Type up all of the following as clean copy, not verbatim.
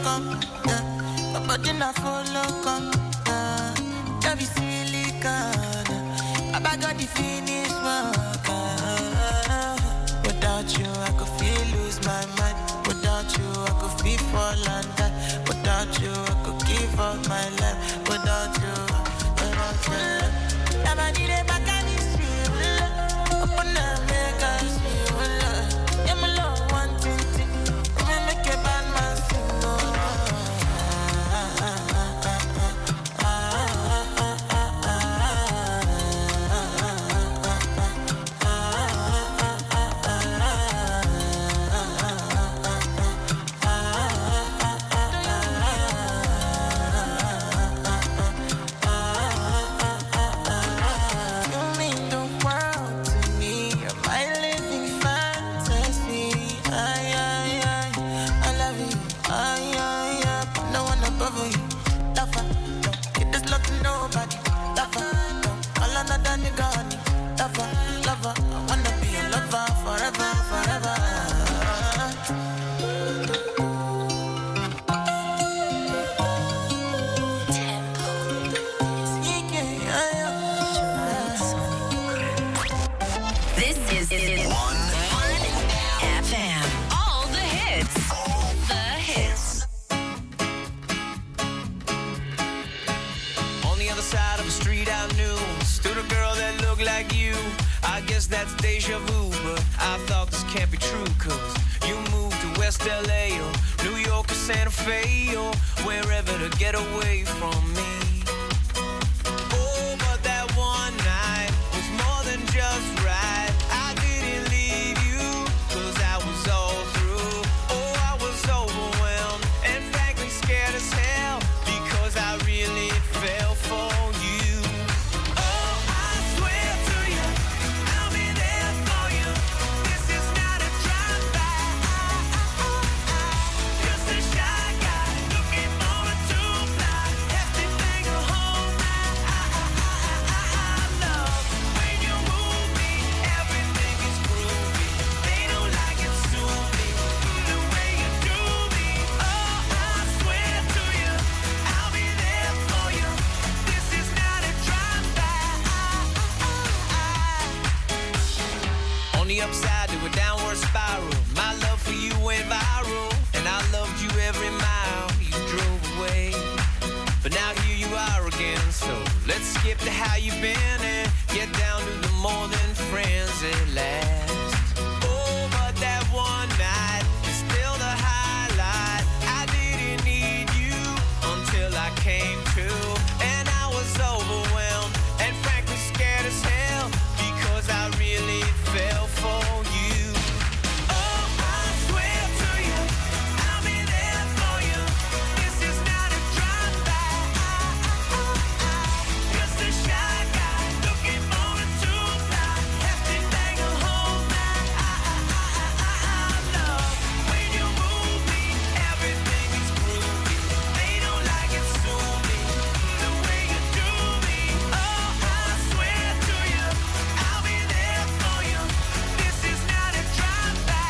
come, yeah. My body na follow come, yeah. Every silicon, I got the finish work. Without you, I could feel lose my mind. Without you, I could feel fall and die. Without you, I could give up my life. Without you, never need a mechanic. Open up, make us feel. Yeah, my love, one thing. Make a bad man sing. Lover, I wanna be a lover forever, forever. This is One FM. All the hits. All the hits. On the other side of the street I knew stood a girl that looked like you. I guess that's deja vu, but I thought this can't be true, cause you moved to West LA or New York or Santa Fe or wherever to get away from me. Oh, but that one night was more than just right. I didn't leave you, cause I was all through. Oh, I was overwhelmed and frankly scared as hell, because I really fell for you. Upside to a downward spiral. My love for you went viral, and I loved you every mile you drove away. But now here you are again, so let's skip to how you've been and get down to the more than friends at last. Oh, but that one night is still the highlight. I didn't need you until I came to, and I was overwhelmed and frankly scared as hell, because I really fell for you. Oh, I swear to you, I'll be there for you. This is not a drive-by. Just a shy guy looking for a two-ply. Hefty thing a whole night. I love when you move me. Everything is groovy. They don't like it, sue me the way you do me. Oh, I swear to you, I'll be there for you. This is not a drive-by.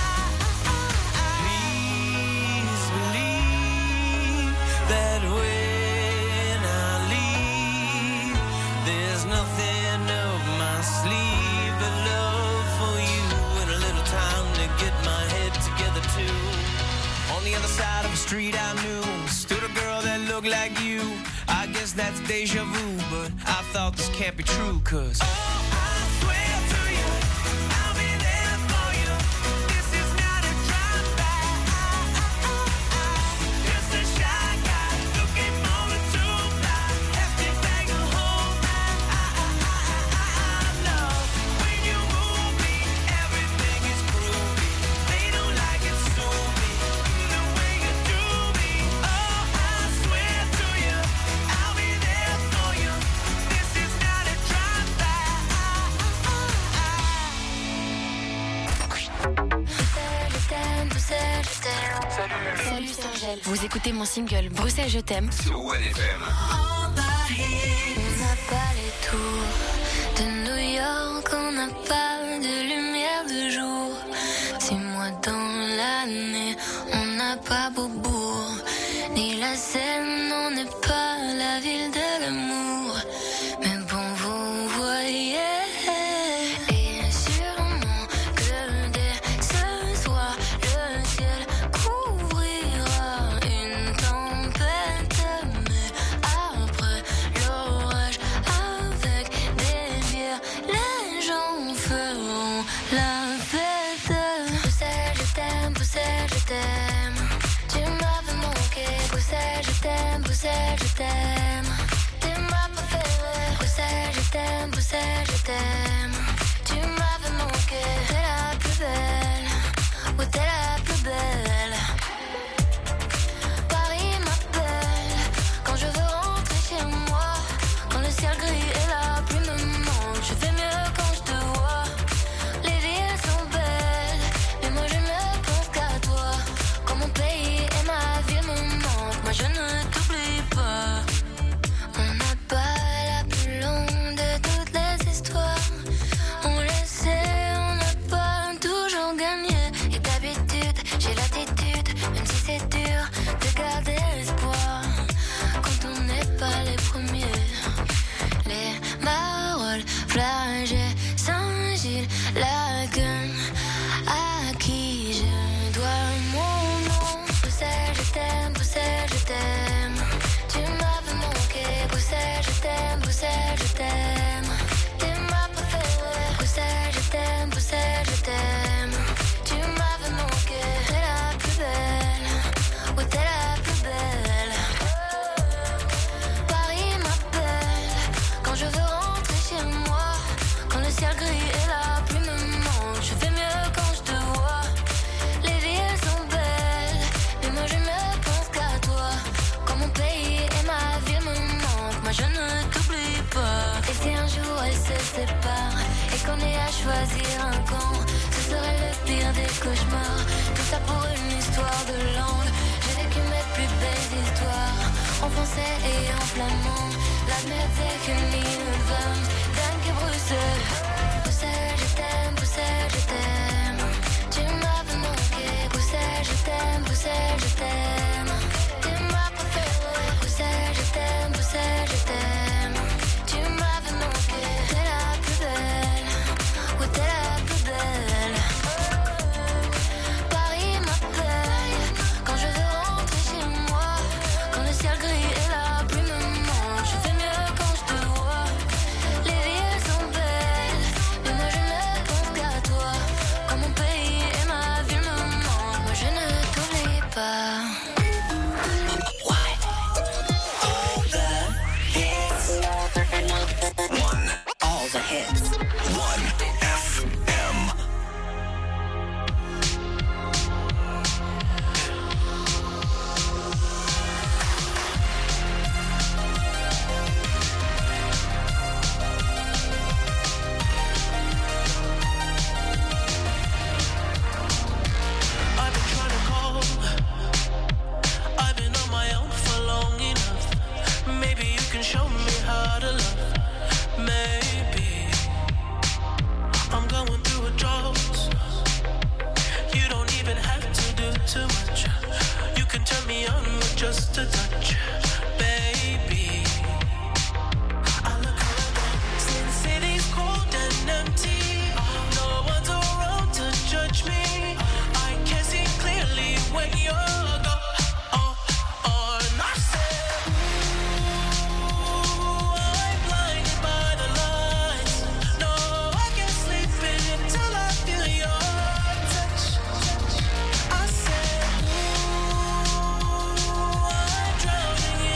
Please believe that when I leave, there's nothing up my sleeve but love for you and a little time to get my head together too. On the other side of the street I knew stood a girl that looked like you. I guess that's deja vu, but I thought this can't be true, cause oh, I swear to you, I'll be there for you. This is not a drive-by. Just a shy guy looking for a two-ply. Hefty thing a whole night. I love when you move me. Everything is groovy. They don't like it, sue me the way you do me. Oh, I swear to you, I'll be there for you. This is not a drive-by. Salut, c'est Angèle. Vous écoutez mon single Bruxelles, je t'aime. Sur One FM. On n'a pas les tours de New York, on n'a pas de lumière de jour. 6 mois dans l'année, on n'a pas Beaubourg. Bruxelles, je t'aime. T'es ma préférée. Bruxelles, je t'aime, Bruxelles, je t'aime. Tu m'avais manqué. T'es la plus belle. Ouais, t'es la plus belle. Paris m'appelle quand je veux rentrer chez moi. Quand le ciel gris et la pluie me manquent, je fais mieux quand je te vois. Les villes sont belles, mais moi je ne pense qu'à toi. Quand mon pays et ma ville me manquent, moi je ne t'oublie pas. On n'a pas la plus longue de toutes les histoires. On le sait, on n'a pas toujours gagné. Et d'habitude, j'ai l'attitude, même si c'est dur, de garder l'espoir. Quand on n'est pas les premiers. Les Marolles, Flagey, Saint-Gilles, Lagunes, à qui je dois mon nom. Bruxelles, je t'aime, Bruxelles, je t'aime. Tu m'avais manqué. Bruxelles, je t'aime, Bruxelles, je t'aime. T'es ma préférée. Bruxelles, je t'aime, Bruxelles, je t'aime. Tu m'avais manqué. T'es la plus belle. Ouais, t'es la plus belle. Paris m'appelle quand je veux rentrer chez moi. Quand le ciel gris et la pluie me manquent, je fais mieux quand je te vois. Les villes sont belles, mais moi je ne pense qu'à toi. Quand mon pays et ma ville me manquent, moi je ne t'oublie pas. Et si un jour elles se séparent et qu'on ait à choisir un camp, ce serait le pire des cauchemars. Tout ça pour une histoire de langue. J'ai vécu mes plus belles histoires en français et en flamand. Laat me zeggen in een van dank je Bruxelles. Bruxelles, je t'aime, Bruxelles, je t'aime. Tu m'avais manqué. Bruxelles, je t'aime, Bruxelles, je t'aime. T'es ma préférée. Bruxelles, je t'aime, Bruxelles, je t'aime. Tu m'avais manqué. T'es la plus belle. Ouais, t'es la plus belle. Paris m'appelle quand je veux rentrer chez moi. Quand le ciel gris et la pluie me manquent, je fais mieux quand je te vois. Les villes sont belles, mais moi je ne pense qu'à toi. Quand mon pays et ma ville me manquent, moi je ne t'oublie pas. All the hits. 1FM. I've been trying to call. I've been on my own for long enough. Maybe you can show me how to love. Maybe I'm going through a drought. You don't even have to do too much. You can turn me on with just a touch, baby. I look around, since city's cold and empty. No one's around to judge me. I can see clearly when you're gone. And I said, ooh, I'm blinded by the lights. No, I can't sleep until I feel your touch. I said, ooh, I'm drowning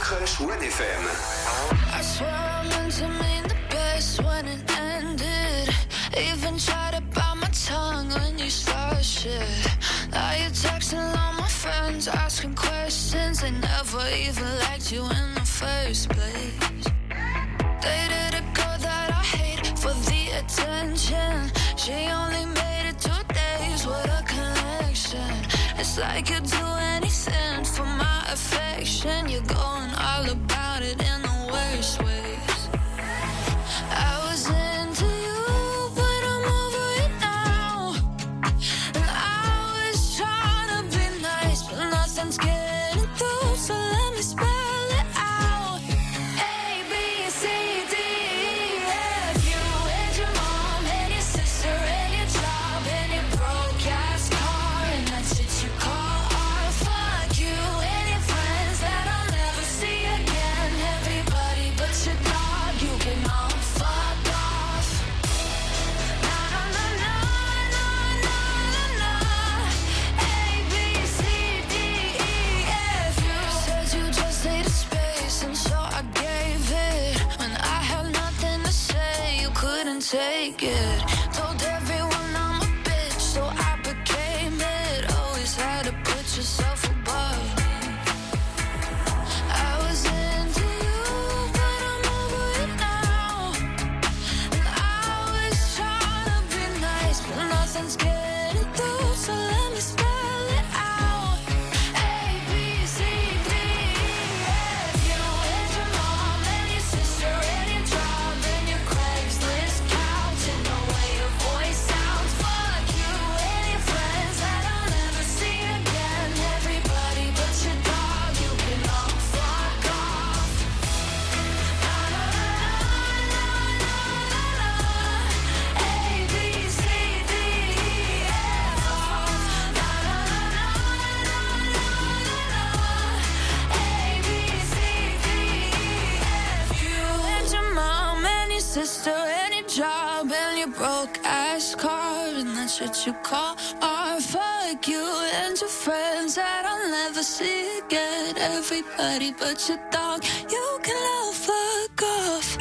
Crush One FM. I swear I meant to mean the best when it ended. Even tried to bite my tongue when you started shit. Now you're texting all my friends, asking questions. They never even liked you in the first place. Dated a girl that I hate for the attention. She only made it 2 days with a connection. It's like you'd do anything for my affection. You're going all about it in the worst ways. I was into you, but I'm over it now. And I was trying to be nice, but nothing's getting through, so let me spell it out. A, B, C, D, E, F. You and your mom and your sister and your job and your broke-ass car and that shit you call art. Fuck you and your friends that I'll never see again. Everybody but your dog, you can all fuck off. Na na na na na na na na. A, B, C, D, E, F. You said you just needed space, and so I gave it. When I had nothing to say, you couldn't take it. Told everyone I'm a bitch, so I became it. Always had to put yourself above me. I was into you, but I'm over it now. And I was trying to be nice, but nothing's getting through, so let me spell it out. A, B, C, D, E, F. You and your mom and your sister and your job and your Craigslist couch and the way your voice sounds. Fuck you and your friends that I'll never see again. Everybody but your dog, you can all fuck off. Na na na na na na na. A, B, C, D, E, F. Na na na na na na na. A, B, C, D, E, F. You and your mom and your sister and your job and your broke ass car and that shit you call art. Fuck you and your friends that I'll never see again. Everybody but your dog, you can all fuck off.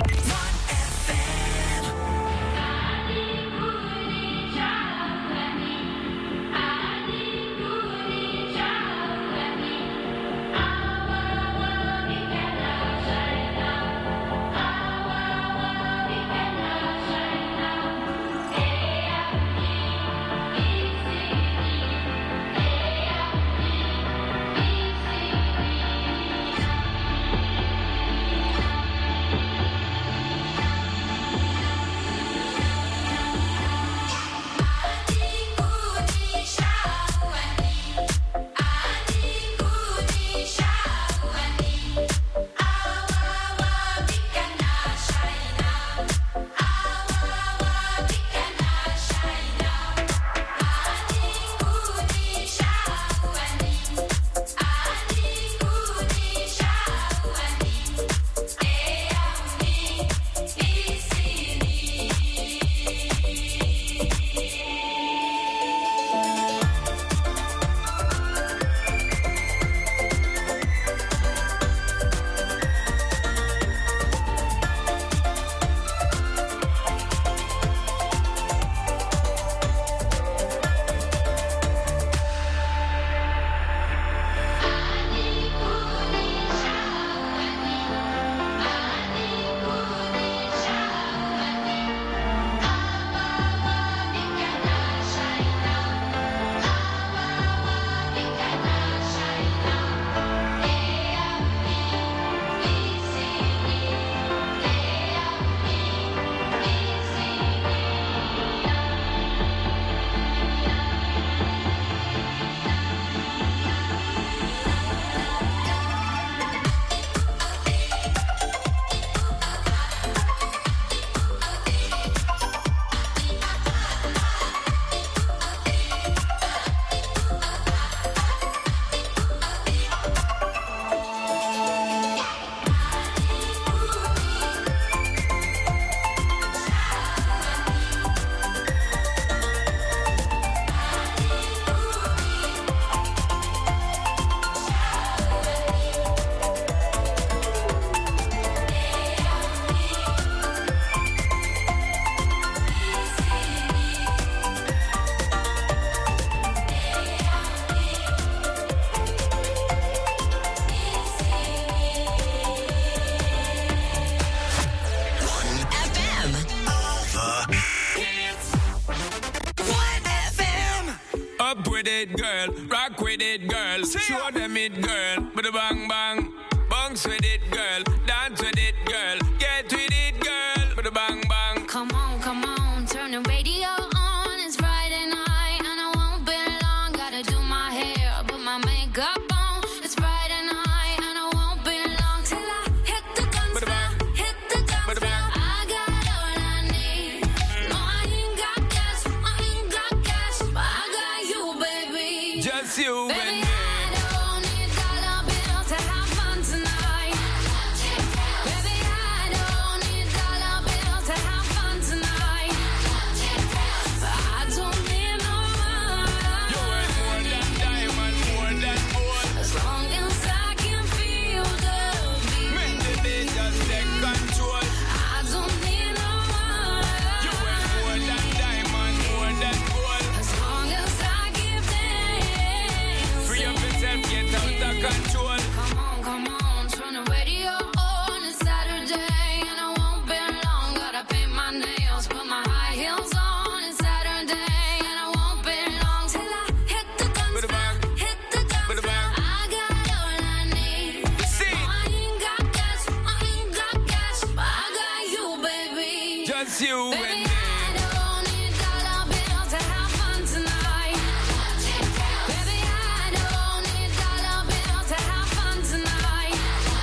Up with it, girl. Rock with it, girl. Show them it, girl. With a bang bang. Bounce with it, girl. Dance with it, girl. Get with it, girl. With a bang bang. Come on, turn the radio on. It's Friday night and I won't be long. Gotta do my hair, put my makeup on. It's Friday night and I won't be long till I hit the dance floor. Hit the dance floor. I got all I need. No, I ain't got cash, but I got you, baby. Just you Baby, and me. I don't need dollar bills to have fun tonight. Baby, I don't need dollar bills to have fun tonight. But I don't need no money. You worth more than diamond, more than gold. As long as I can feel the beat. Make the beat just take control. I don't need no money. You worth more than diamond, more than gold. As long as I keep dancing. Free up yourself, get out of control. Come on, turn the radio on. It's Saturday and I won't be long. Gotta paint my nails, put my high heels on. It's Saturday and I won't be long till I hit the dance With a floor. bang. Hit the dance With a floor. bang. I got all I need. See. No, I ain't got cash, but I got you, baby. Just you Baby, and me. I don't need dollar bills to have fun tonight. Baby, I don't need dollar bills to have fun tonight.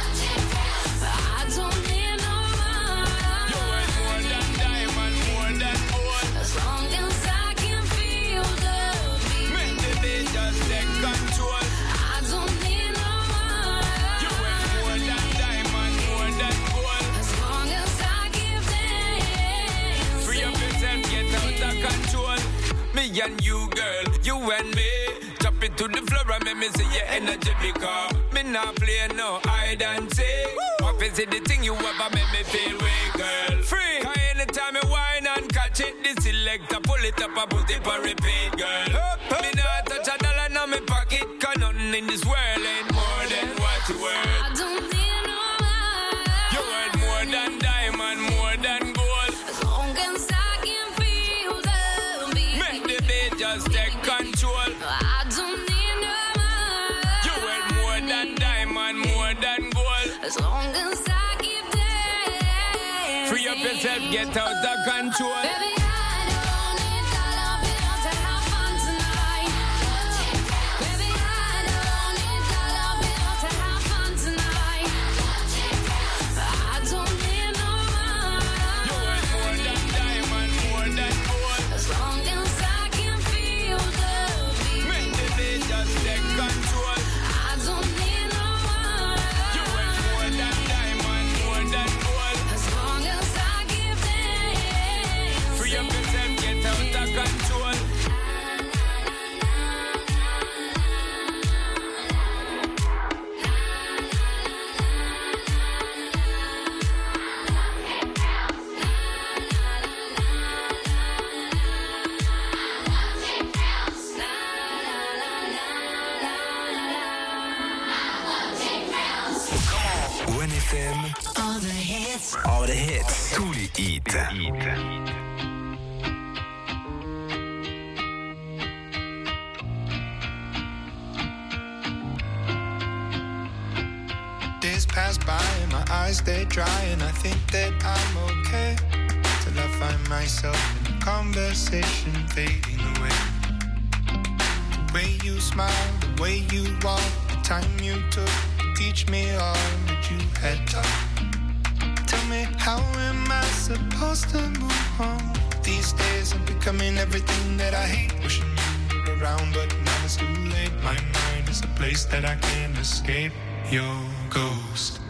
But I don't need no money. You worth more than diamond, more than gold. As long as I can feel the beat. Make the beat just take control. I don't need no money. You worth more than diamond, more than gold. As long as I keep dancing. Free up yourself, get out of control. Me and you, girl, you and me. Drop it to the floor and make me see your energy because me not play no hide and seek. What is it the thing you ever make me feel weak, girl? Free. Cause anytime I whine and catch it, the selector pull it up and put it on repeat, girl. Me not touch a dollar in my pocket, cause nothing in this world ain't more than what you worth. I don't need no money. You worth more than diamond, more than gold. As long as I can feel the beat. Make the beat just take control. I don't need no money. You worth more than diamond, more than gold. As long as I keep dancing. Free up yourself, get out of control. Baby, I don't need dollar bills to have fun tonight. Baby, I don't need dollar bills to have fun tonight. But I don't need no You money. worth more than diamond, more than gold. As long as I can feel the beat. Make the beat just take control. I don't need no You money. worth more than diamond, more than gold. As long as I keep dancing. Free up yourself, get out of control. ONFM, All the hits. all the hits, tous les hits. Days pass by and my eyes stay dry and I think that I'm okay till I find myself in a conversation fading away. The way you smile, the way you walk, the time you took to teach me all that you had taught. Tell me, how am I supposed to move on? These days I'm becoming everything that I hate. Wishing you were around, but now it's too late. My mind is a place that I can't escape. Your ghost.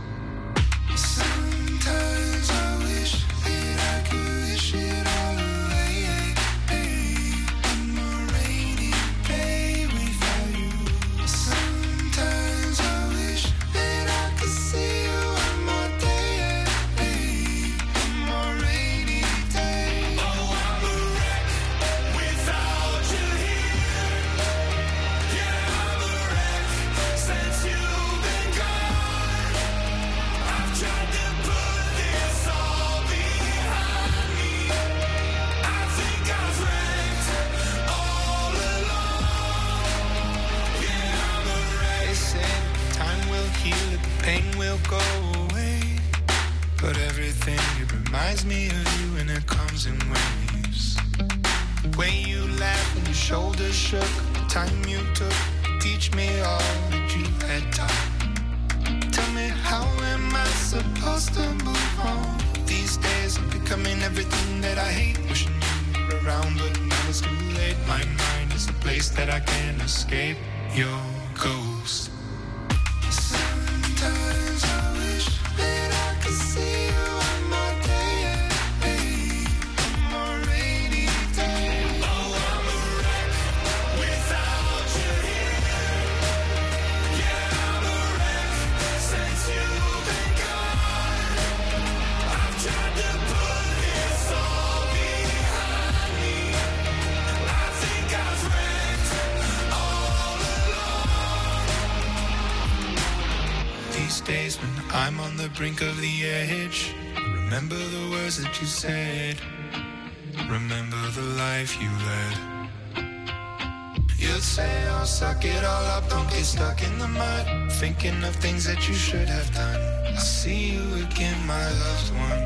Sometimes I wish that I could wish it all away. One more rainy day without you. Sometimes I wish that I could see you one more day. One more rainy day. Oh, I'm a wreck without you here. Yeah, I'm a wreck since you've been gone. I've tried to way you laughed when your shoulders shook, the time you took to teach me all that you had taught. Tell me, how am I supposed to move on? These days I'm becoming everything that I hate, wishing you were around, but now it's too late. My mind is a place that I can't escape your ghost. Sometimes I wish that I could see you on my day, on my rainy day. Oh, I'm a wreck without you here. Yeah, I'm a wreck since you've been gone. I've tried to put this all behind me. I think I've wrecked all along. These days when I'm on the brink of the edge, remember the words that you said. Remember the life you led. You'd say, oh, suck it all up, don't get stuck in the mud, thinking of things that you should have done. I'll see you again, my loved one.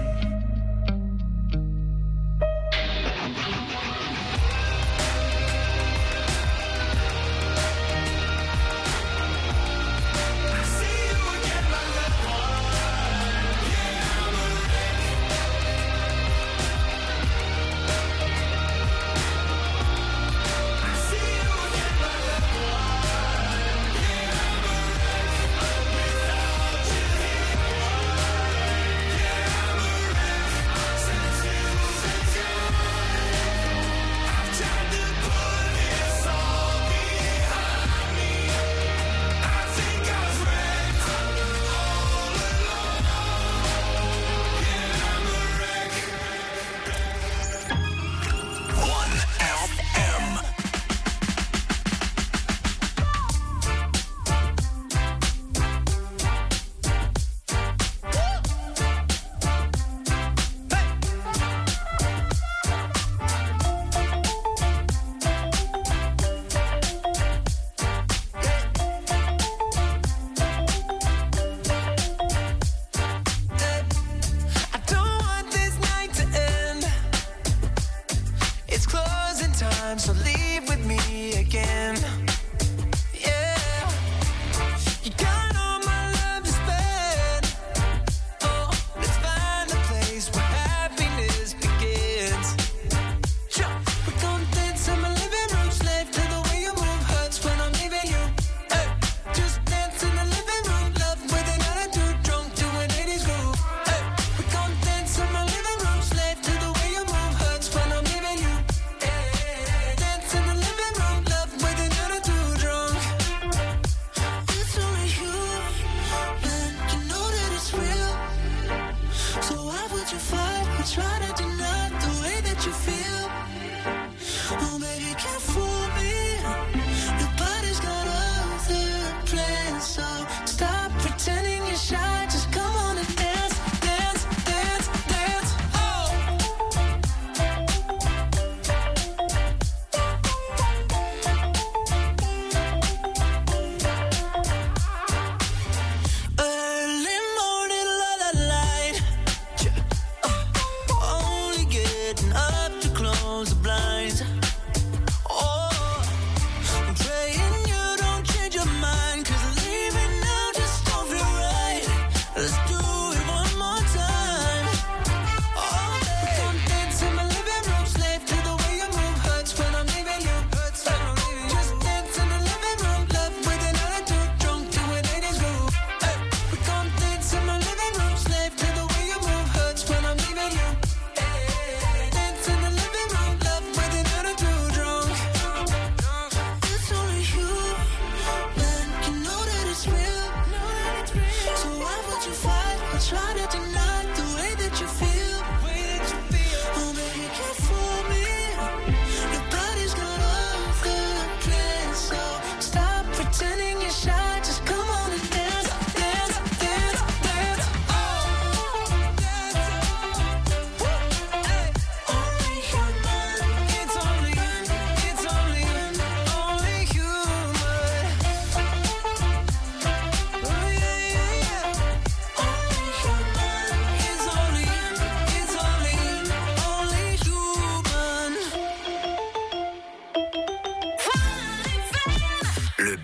Dance in the living room, love with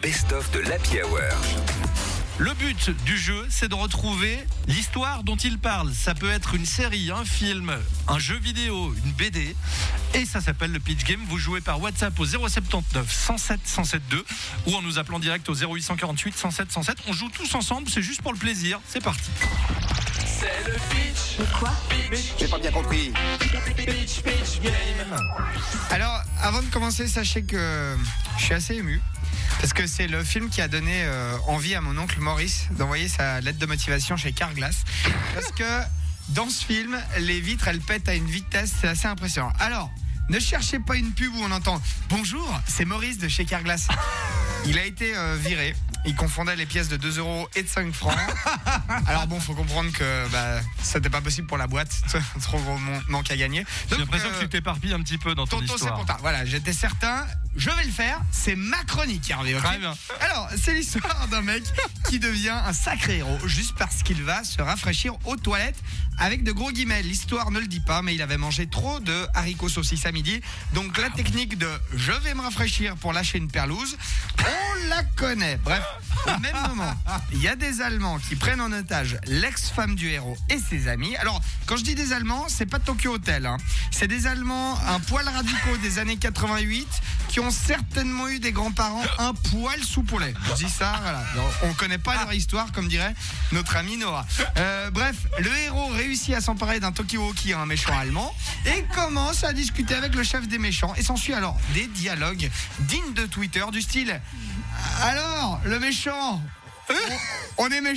best-of de l'Happy Hour. Le but du jeu, c'est de retrouver l'histoire dont il parle. Ça peut être une série, un film, un jeu vidéo, une BD. Et ça s'appelle le Pitch Game. Vous jouez par WhatsApp au 079 107 107 2 ou en nous appelant direct au 0848 107 107. On joue tous ensemble, c'est juste pour le plaisir. C'est parti. C'est le pitch. Quoi ? J'ai pas bien compris. Pitch game. Alors, avant de commencer, sachez que je suis assez ému. Parce que c'est le film qui a donné envie à mon oncle Maurice d'envoyer sa lettre de motivation chez Carglass. Parce que dans ce film, les vitres, elles pètent à une vitesse, c'est assez impressionnant. Alors, ne cherchez pas une pub où on entend « Bonjour, c'est Maurice de chez Carglass ». Il a été viré. Il confondait les pièces de 2 € et de 5 francs. Alors bon, faut comprendre que ça n'était pas possible pour la boîte. Trop gros manque à gagner. J'ai l'impression que tu t'éparpilles un petit peu dans ton histoire. C'est pour toi. Voilà, j'étais certain. Je vais le faire. C'est ma chronique, Hervé. Okay. Très bien. Alors, c'est l'histoire d'un mec qui devient un sacré héros juste parce qu'il va se rafraîchir aux toilettes avec de gros guillemets. L'histoire ne le dit pas, mais il avait mangé trop de haricots saucisses à midi. Donc la technique de je vais me rafraîchir pour lâcher une perlouse, on la connaît. Bref, au même moment, il y a des Allemands qui prennent en otage l'ex-femme du héros et ses amis. Alors, quand je dis des Allemands, c'est pas Tokyo Hotel, hein. C'est des Allemands un poil radicaux des années 88 qui ont certainement eu des grands-parents un poil soupolés. Je dis ça, voilà. Alors, on connaît pas leur histoire, comme dirait notre ami Noah. Bref, le héros réussit à s'emparer d'un Tokyo-Hoki, un méchant allemand, et commence à discuter avec le chef des méchants. Et s'ensuit alors des dialogues dignes de Twitter du style « Alors, le méchant, on est méchant ?»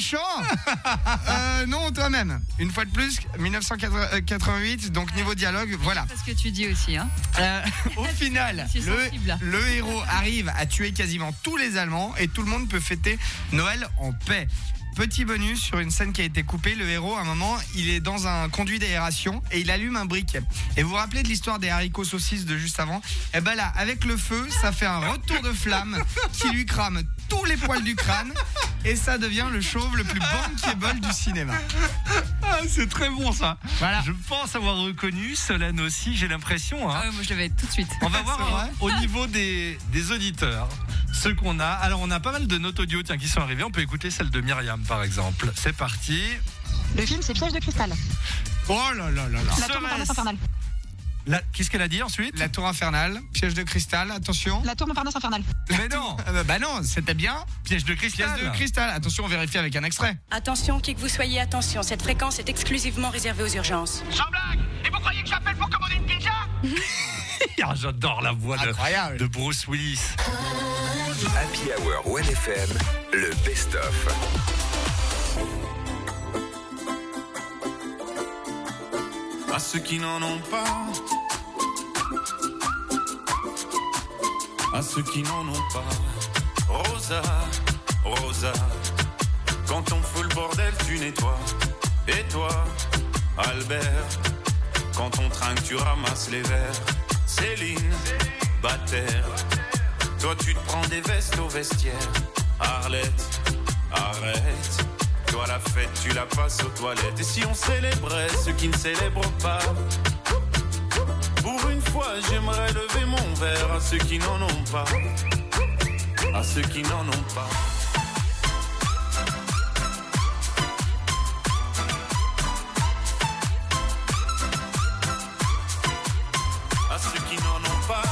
Non, toi-même. Une fois de plus, 1988, donc niveau dialogue, voilà. C'est ce que tu dis aussi, hein. Au final, le héros arrive à tuer quasiment tous les Allemands et tout le monde peut fêter Noël en paix. Petit bonus sur une scène qui a été coupée, le héros, à un moment, il est dans un conduit d'aération et il allume un briquet. Et vous vous rappelez de l'histoire des haricots saucisses de juste avant ? Et ben là, avec le feu, ça fait un retour de flamme qui lui crame tous les poils du crâne et ça devient le chauve le plus bankable du cinéma. Ah, c'est très bon ça. Voilà. Je pense avoir reconnu Solène aussi, j'ai l'impression. Hein. Moi je l'avais tout de suite. On va voir au niveau des auditeurs, ceux qu'on a. Alors on a pas mal de notes audio qui sont arrivées. On peut écouter celle de Myriam par exemple. C'est parti. Le film c'est Piège de cristal. Oh là là là là. La tour Montparnasse infernale. Qu'est-ce qu'elle a dit ensuite ? La tour infernale, piège de cristal, attention. La tour Montparnasse infernale. Mais non. Bah non, c'était bien. Piège de cristal. Piège de cristal, attention, on vérifie avec un extrait. Attention, qui que vous soyez, attention, cette fréquence est exclusivement réservée aux urgences. Sans blague. Et vous croyez que j'appelle pour commander une pizza ? Ah, j'adore la voix de Bruce Willis. Happy Hour 1FM, le best-of. À ceux qui n'en ont pas, à ceux qui n'en ont pas. Rosa, Rosa, quand on fout le bordel, tu nettoies. Et toi, Albert, quand on trinque, tu ramasses les verres. Céline, Bataire, toi tu te prends des vestes au vestiaire. Arlette, arrête. Toi la fête, tu la passes aux toilettes. Et si on célébrait ceux qui ne célèbrent pas? Pour une fois, j'aimerais lever mon verre à ceux qui n'en ont pas. À ceux qui n'en ont pas. À ceux qui n'en ont pas.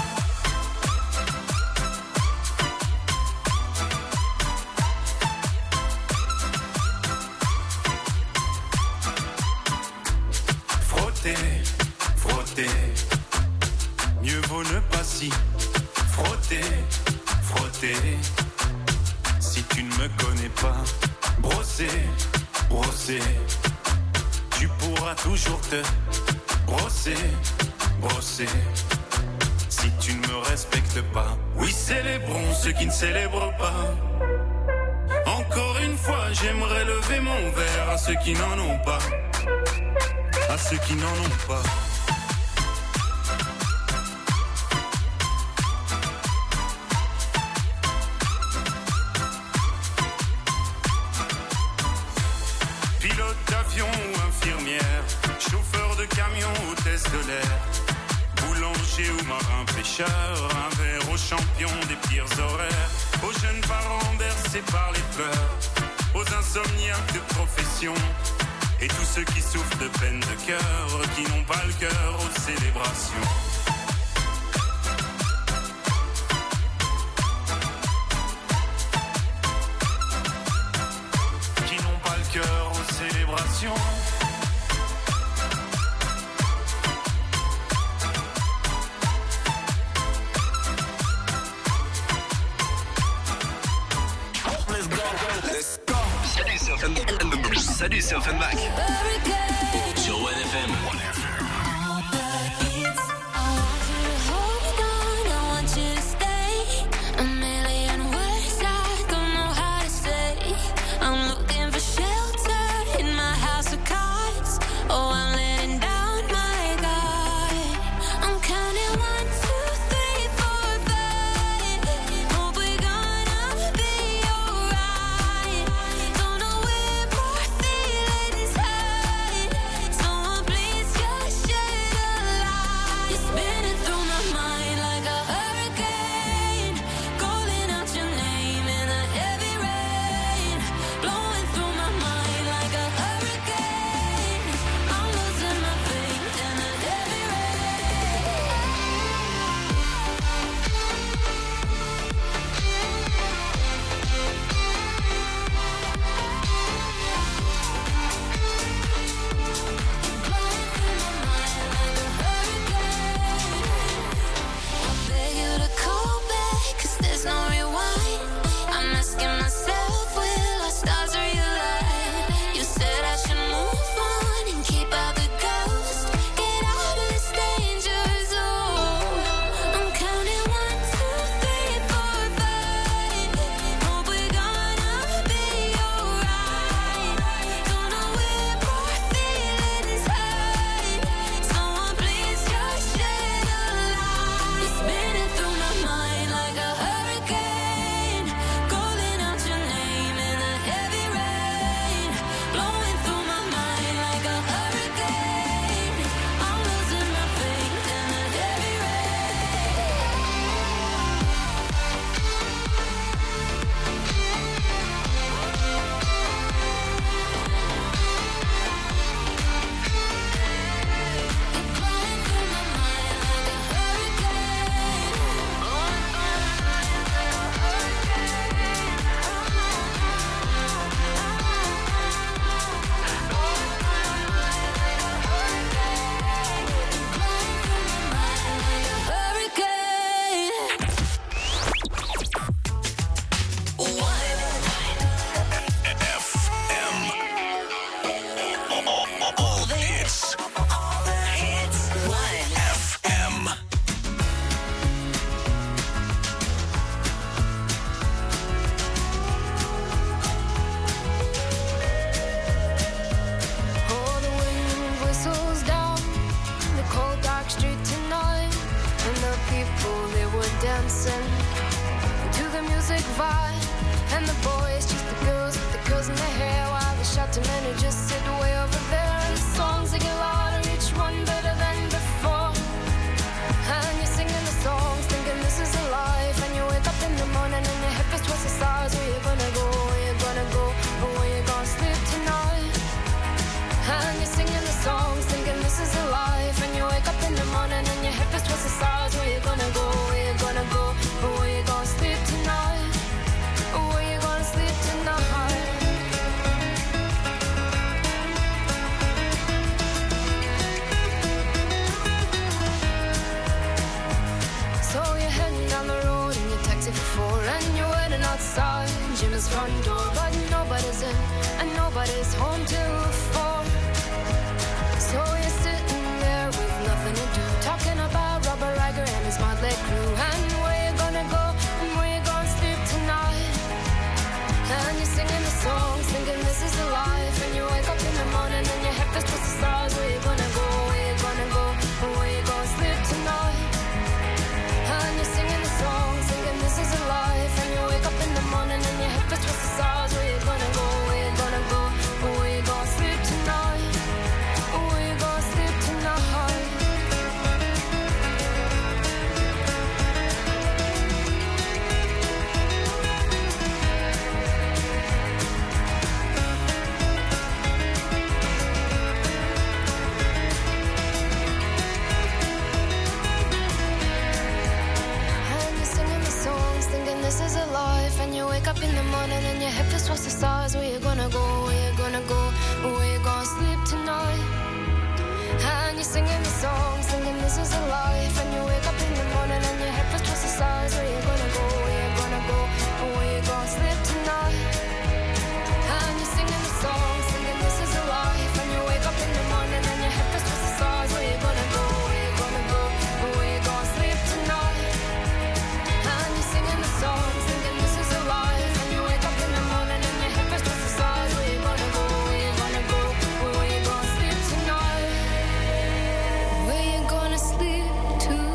Frotter, mieux vaut ne pas s'y frotter, frotter. Si tu ne me connais pas, brosser, brosser. Tu pourras toujours te brosser, brosser. Si tu ne me respectes pas, oui célébrons ceux qui ne célèbrent pas. Encore une fois, j'aimerais lever mon verre à ceux qui n'en ont pas. À ceux qui n'en ont pas. Pilote d'avion ou infirmière, chauffeur de camion, hôtesse de l'air, boulanger ou marin pêcheur, un verre aux champions des pires horaires. aux jeunes parents bercés par les pleurs, aux insomniaques de profession, et tous ceux qui souffrent de peine de cœur, qui n'ont pas le cœur aux célébrations. Qui n'ont pas le cœur aux célébrations. Salut, c'est Offenbach. Sur OneFM. Tonight wake up in the morning and your head feels towards the stars. Where you gonna go, where you gonna go, where you gonna sleep tonight? And you're singing the song, singing this is a life. And you wake up in the morning and your head feels towards the stars. Where you gonna go, where you gonna go, where you gonna sleep tonight? And you're singing the song, singing this is a life. And you wake up in the morning and your head feels towards the stars. Where you gonna go, where you gonna go, where you gonna sleep tonight? And you're singing the song, singing this is a life. And you wake up in the morning and your head feels towards the stars. Where you gonna go, where you gonna go, where you gonna sleep tonight? Where you gonna sleep tonight?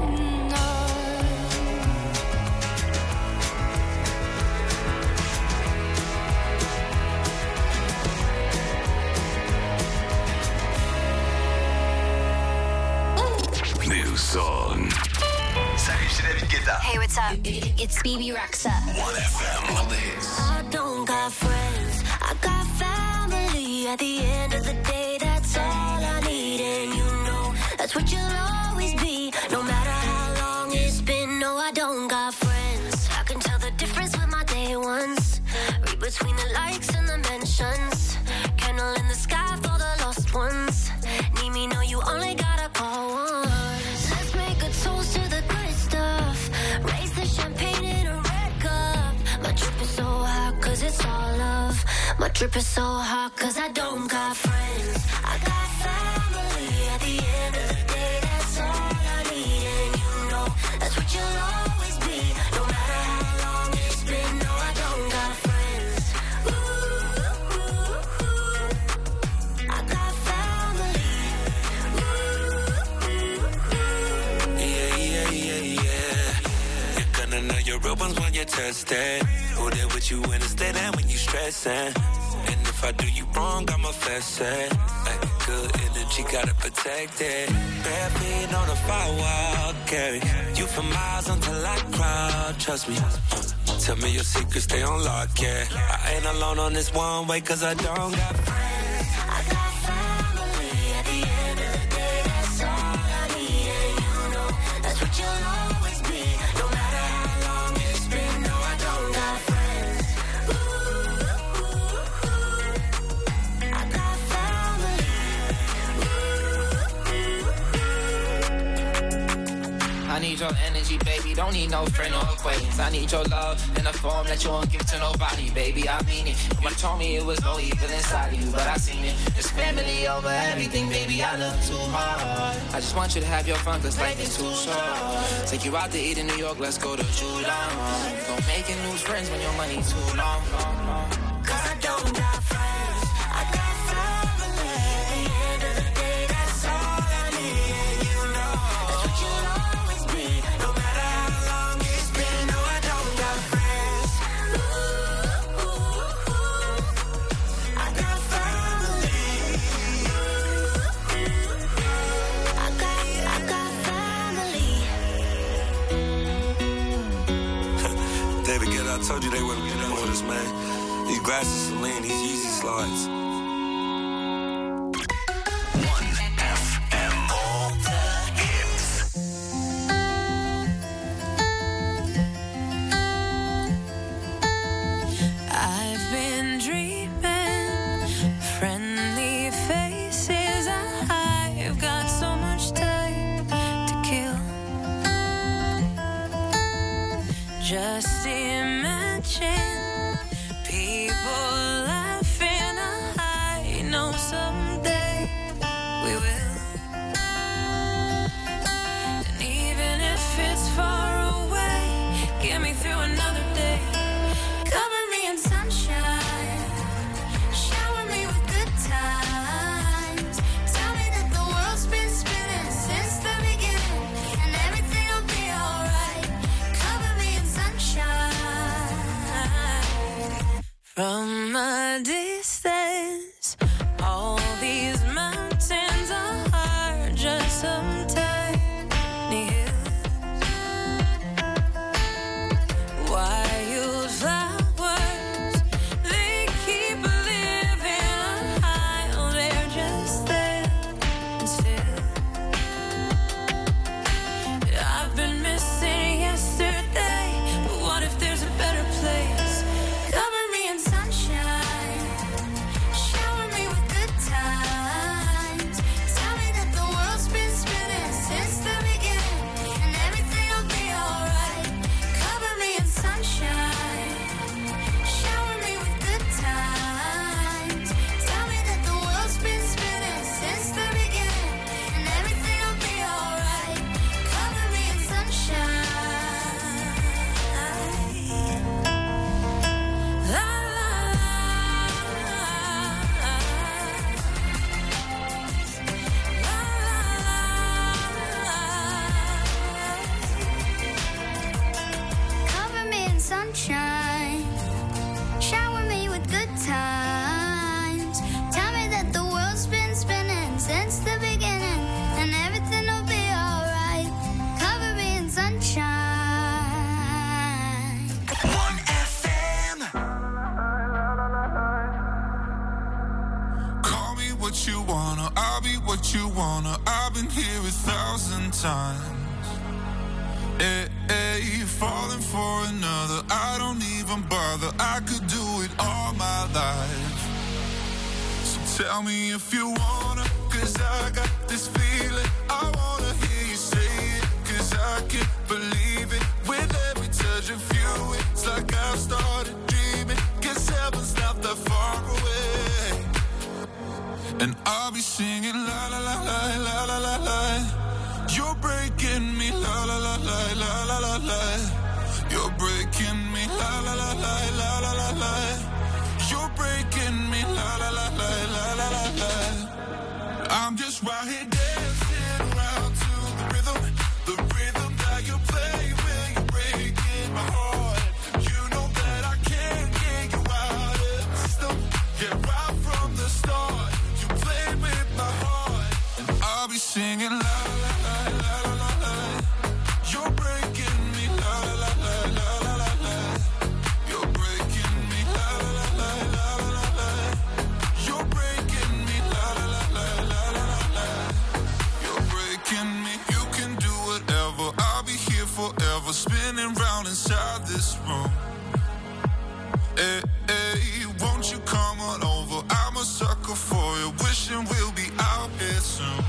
New song. Salut, c'est David Guetta. Hey, what's up? It's BB Rexa. 1FM, all the hits. I don't got friends, I got family. At the end of the day, that's all I need. And you know, that's what you'll always be. No matter how long it's been, no, I don't got friends. I can tell the difference with my day ones. Read between the likes and the mentions. Candle in the sky for the lost ones. Need me, no, you only gotta call once. Let's make a toast to the good stuff. Raise the champagne in a red cup. My drip is so hot cause it's all love. My drip is so hot cause I don't got friends. I got family. At the end of the day, that's all I need. And you know, that's what you'll always be. No matter how long it's been, no, I don't got friends. Ooh, I got family. Yeah. You're gonna know your real ones when you're tested. Who there with you when it's dead and when you stressing. And if I do you wrong, I'ma fess it. Like good energy, gotta protect it. Bare feet on the firewall, carry you for miles until I cry. Trust me. Tell me your secrets, stay on lock, yeah. I ain't alone on this one way, cause I don't got friends. I got family. At the end of the day, that's all I need. And you know, that's what you'll always be. No matter how long it's been, no, I don't got friends. I got family. I need your energy, baby, don't need no friend or acquaintance. I need your love in a form that you won't give to nobody, baby, I mean it. You told me it was no evil inside of you, but I seen it. It's family over everything, baby, I love too hard. I just want you to have your fun, cause life is too short. Take you out to eat in New York, let's go to July. Don't make it lose friends when your money too long. Cause I don't got friends. I got family. At the end of the day, that's all I need. And you know, that's what you'll always be. No matter how long it's been, no, I don't got friends. I got family. I got family. David Guetta, I told you they wouldn't be done with us, man. These glasses, Celine, these Yeezy slides. 1FM, all the hits. I've been dreaming, friendly faces. I've got so much time to kill. Just imagine people laughing. I know someday we will. And even if it's far away, get me through another day. Cover me in sunshine, shower me with good times. Tell me that the world's been spinning since the beginning, and everything will be alright. Cover me in sunshine. what you wanna. I've been here 1,000 times. Hey, hey, falling for another, I don't even bother. I could do it all my life. So tell me if you wanna, cause I got this feeling. I wanna hear you say it, cause I can't believe it. With every touch of you, it's like I've started dreaming. Cause heaven's not that far away. And I'll be singing la la la la la la la la. You're breaking me, la la la la la la la la. You're breaking me, la la la la la la la la. You're breaking me, la la la la la la la la. I'm just right here dancing around to the rhythm that you play when you're breaking my heart. You know that I can't get you out of the system. Yeah, right from the start, you played with my heart, and I'll be singing la la. You're breaking me, la la la la la la la. You're breaking me, la la la la la la la. You're breaking me, la la la la la la la. You're breaking me. You can do whatever. I'll be here forever, spinning round inside this room. Hey, hey, won't you come on over? I'm a sucker for you, wishing we'll be out here soon.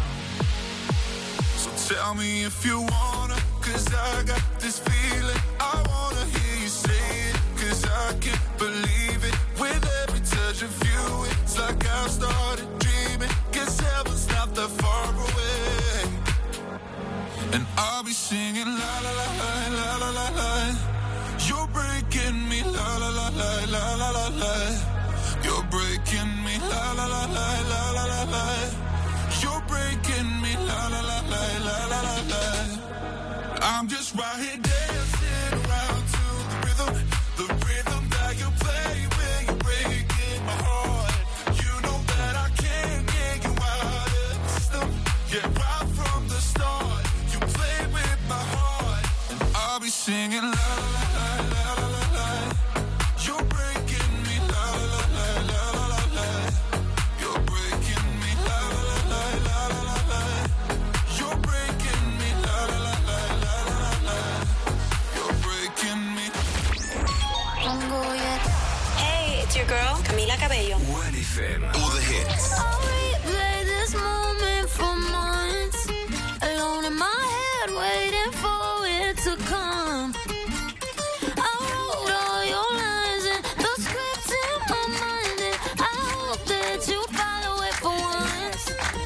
So tell me if you wanna, cause I got this feeling. I wanna hear you say it, cause I can't believe it. With every touch of you, it's like I've started dreaming. Cause heaven's not that far away. And I'll be singing la la la la la la la la. You're breaking me, la la la la la la la la. You're breaking me, la la la la la la la la. You're breaking me, la la la la la la la la. I'm just right here dancing around to the rhythm that you play when you're breaking my heart. You know that I can't get you out of the system. Yeah, right from the start, you played with my heart, and I'll be singing la la la la la la la. You're breaking me, la la la la la la la. You're breaking me, la la la la la la la. You're breaking me, la la la la la la la. You're breaking me. Hey, it's your girl, Camila Cabello. 1FM. All the hits. I'll replay this moment for months, alone in my head, waiting for it to come. I wrote all your lines and the scripts in my mind, and I hope that you follow it for once.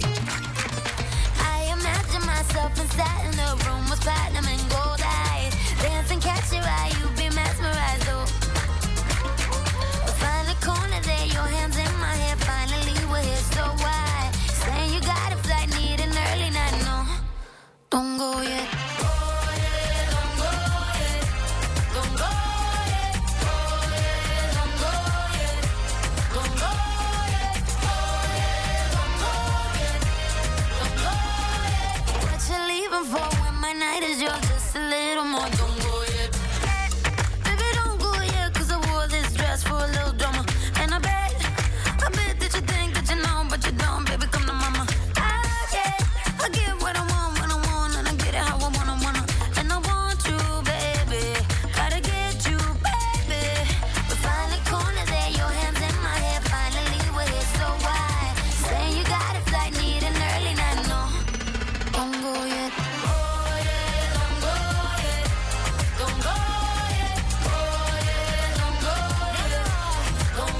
I imagine myself inside in the room with platinum and gold eyes, dancing, catch your eye, you be mesmerized, oh. Find the corner there, your hands in my hair, finally we're here, so why? Saying you got a flight, need an early night, no, don't go yet. What you leaving for when my night is yours, just a little more, don't go yet. Baby, don't go yet, cause I wore this dress for a little drama. And I bet that you think that you know, but you don't, baby, come to mama. I get what I want when I want, and I get it how I wanna. And I want you, baby, gotta get you, baby. We find the corner there, your hands in my hair, finally we're here, so why? Saying you got a flight, need an early night, no, don't go yet. Don't go yet.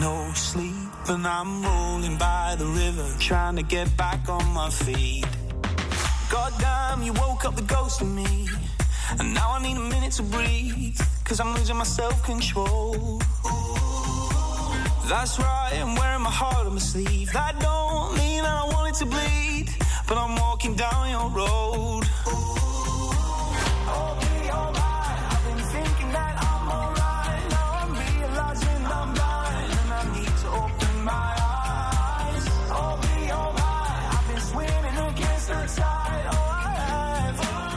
no sleep, and I'm rolling by the river, trying to get back on my feet. Goddamn, you woke up the ghost in me, and now I need a minute to breathe, 'cause I'm losing my self-control. That's right, I'm wearing my heart on my sleeve. That don't mean that I want it to bleed, but I'm walking down your road. I'll be alright, I've been thinking that I'm alright. Now I'm realizing I'm blind, and I need to open my eyes. I'll be alright, I've been swimming against the tide. Oh, I have.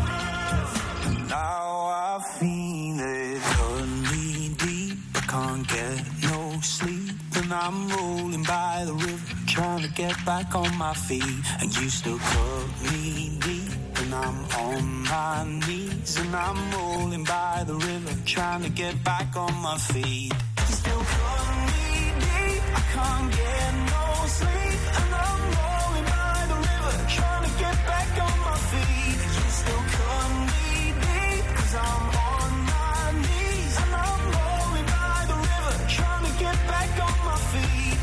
Now I feel it, cut me deep, I can't get no sleep. And I'm rolling by the river, trying to get back on my feet. And you still cut me deep, and I'm on my knees. And I'm rolling by the river, trying to get back on my feet. You still cut me deep, I can't get no sleep. And I'm rolling by the river, trying to get back on my feet. You still cut me deep, 'cause I'm on my knees. And I'm rolling by the river, trying to get back on my feet.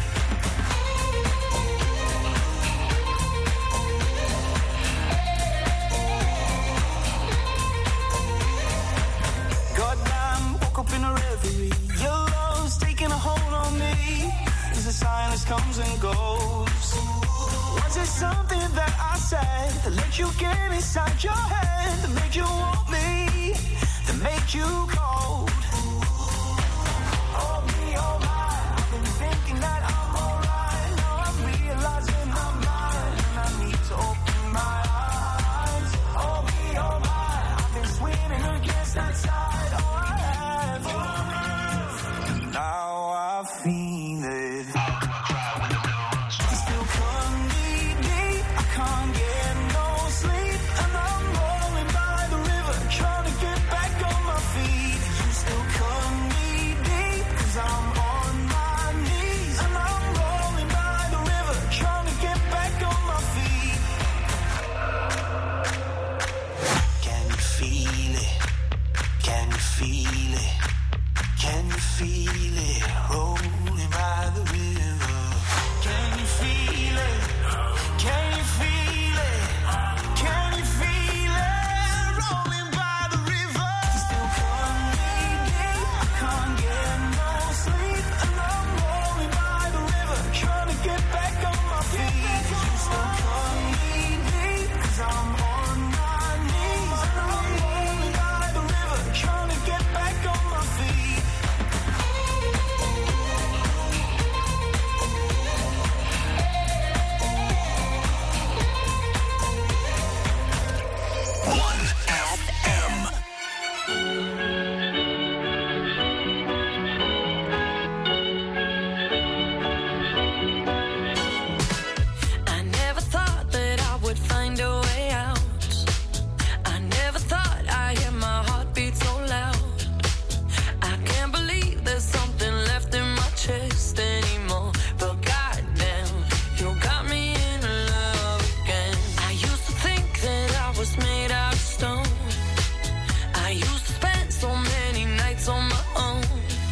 Goddamn, woke up in a reverie. Your love's taking a hold on me, 'cause the silence comes and goes. Was it something that I said that let you get inside your head, that made you want me, that made you cold? I'll be alright, I've been thinking that I'm alright. Now I'm realizing I'm blind, and I need to open my eyes. I'll be alright, I've been swimming against the tide. Oh, I have. Now I feel it. You still cut me deep, I can't get no sleep. And I'm rolling by the river, trying to get back on my feet. You still cut me deep, 'cause I'm on my knees. And I'm rolling by the river, trying to get back on my feet. Can you feel it? Can you feel it? Can you feel it? Rolling by the river. Can you feel it? Can you feel it? Can you feel it? Rolling by the river. You still cut me deep, I can't get no sleep. And I'm rolling by the river, trying to get back on my feet. You still cut me deep, 'cause I'm on my knees. And I'm rolling by the river, trying to get back on my feet. I never thought that I would find a way out. I never thought I'd hear my heartbeat so loud. I can't believe there's something left in my chest anymore. But goddamn, you got me in love again. I used to think that I was made out of stone. I used to spend so many nights on my own.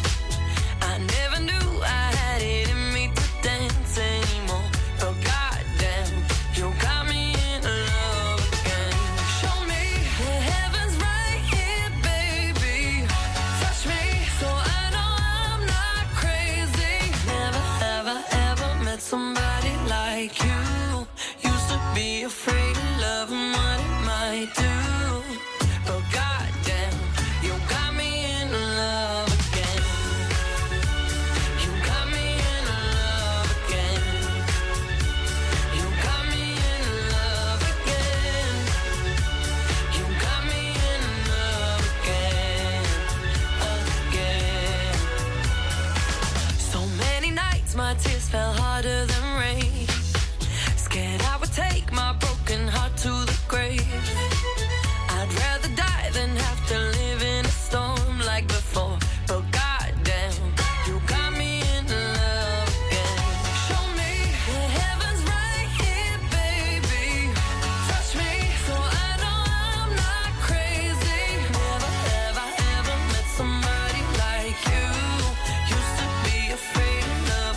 I never knew I had it in me to dance anymore. But goddamn, you got me in love again. Show me the heavens right here, baby. Touch me so I know I'm not crazy. Never have I ever met somebody like you. Used to be afraid of love and what it might do. But goddamn, you got me in love again. You got me in love again. You got me in love again. You got me in love again, again. So many nights my tears fell harder than rain. Scared I would take my broken heart to the grave. I'd rather die than have to live in a storm like before. But goddamn, you got me in love again. Show me the heavens right here, baby. Touch me so I know I'm not crazy. Never have I ever met somebody like you. Used to be afraid of love.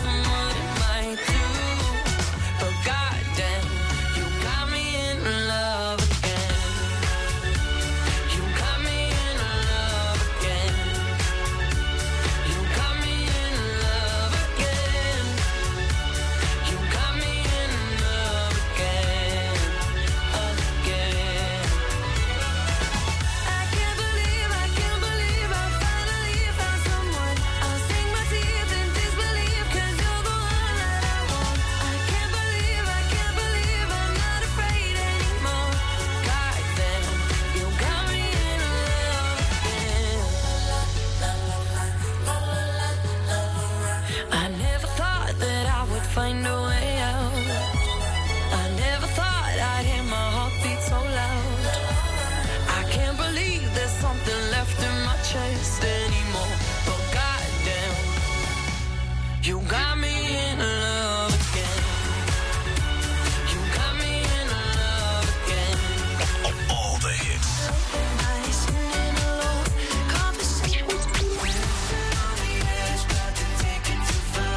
find a way out. I never thought I'd hear my heartbeat so loud. I can't believe there's something left in my chest anymore. But goddamn, you got me in love again. You got me in love again. All the hits. Sitting alone, conversations on the edge, about to take it too far.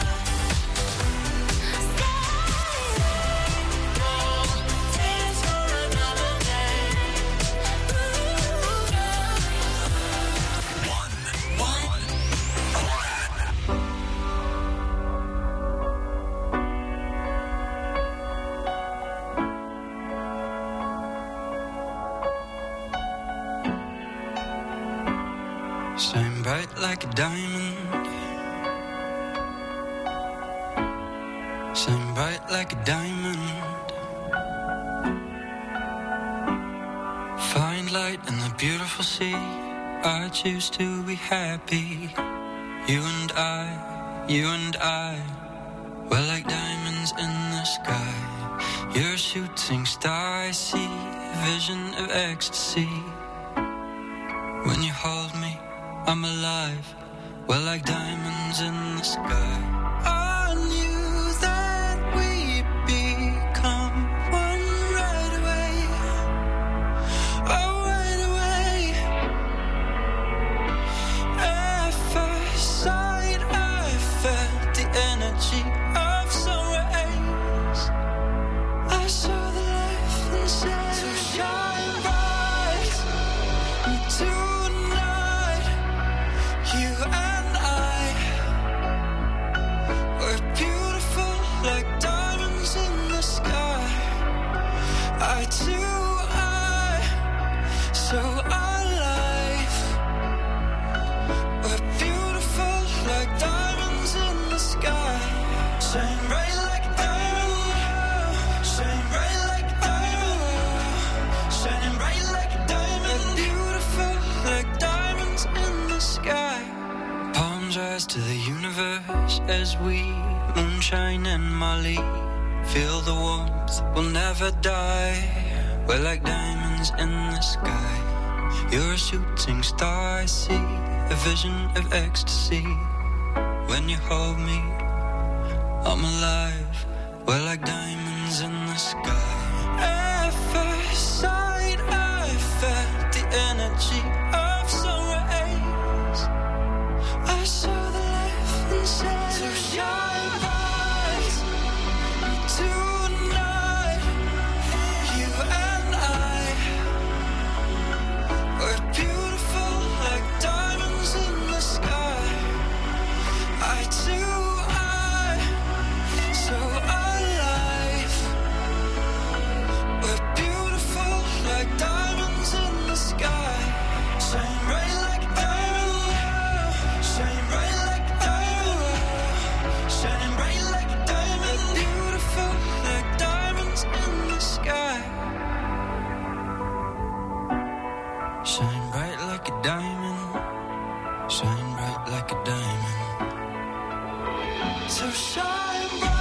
Tears for another day. Shine bright like a diamond. Shine bright like a diamond. Find light in the beautiful sea. I choose to be happy. You and I, we're like diamonds in the sky. You're a shooting star, I see a vision of ecstasy. When you hold me, I'm alive. We're like diamonds in the sky. I knew that we'd become one right away. Oh, right away. At first sight, I felt the energy of sun rays. I saw the life inside. So shine bright tonight. You and I, we're beautiful like diamonds in the sky. I so alive. We're beautiful like diamonds in the sky. Shine bright like a diamond. Shine bright like a diamond. Shining bright like a diamond. We're beautiful like diamonds in the sky. Palms rise to the universe as we moonshine and Molly. Feel the warmth, we'll never die. We're like diamonds in the sky. You're a shooting star, I see a vision of ecstasy. When you hold me, I'm alive. We're like diamonds in the sky. At first sight, I felt the energy of sun rays. I saw the life inside. So shine bright tonight. You and I, we're beautiful like diamonds in the sky. I so alive. We're beautiful like diamonds in the sky. Shine bright like a diamond. Shine bright like a diamond. Shining bright like a diamond. We're beautiful like diamonds in the sky. Shine bright like a diamond. Shine bright like a diamond. So shine bright.